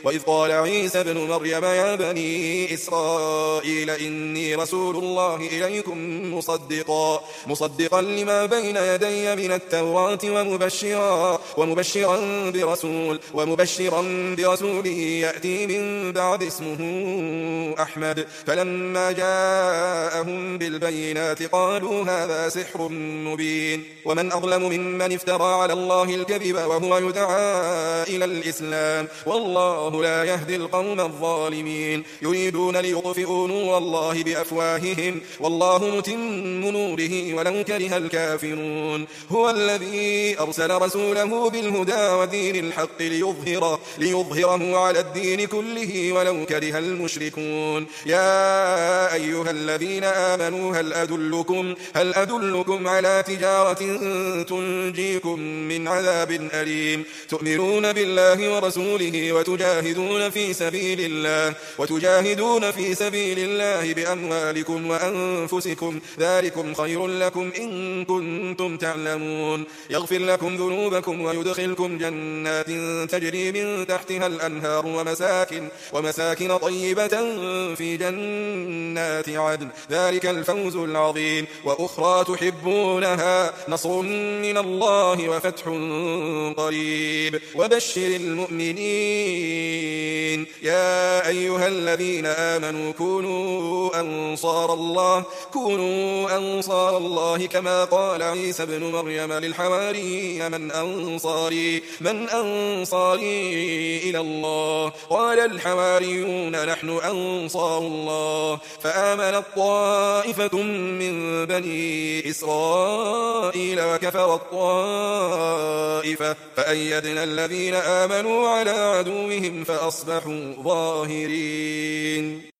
وإذ قال عيسى ابن مريم يا بني إسرائيل إني رسول الله إليكم مصدقا لما بين يدي من التوراة ومبشرا برسول يأتي من بعد اسمه أحمد. فلما جاءهم بالبينات قالوا هذا سحر مبين. ومن أظلم ممن افترى على الله الكذب وهو يدعى إلى الإسلام والله لا يهدي القوم الظالمين. يريدون ليطفئوا نور الله بأفواههم والله متم نوره ولو كره الكافرون. هو الذي أرسل رسوله بالهدى ودين الحق ليظهره على الدين كله ولو كره المشركون. يا أيها الذين آمنوا هل أدلكم على تجارة تنجيكم من عذاب أليم تؤمنون بالله ورسوله وتجاهدون في سبيل الله بأموالكم وأنفسكم ذلكم خير لكم إن كنتم تعلمون. يغفر لكم ذنوبكم ويدخلكم جنات تجري من تحتها الأنهار ومساكن طيبة في جنات عدن ذلك الفوز العظيم. وأخرى تحبونها نصر من الله وفتح قريب وبشر المؤمنين. يا أيها الذين آمنوا كونوا أنصار الله كما قال عيسى ابن مريم للحواري من أنصاري إلى الله قال الحواريون نحن أنصار الله. فآمنت طائفة من بني إسرائيل وكفرت طائفة فأيدنا الذين آمنوا على عدوهم فأصبحوا ظاهرين.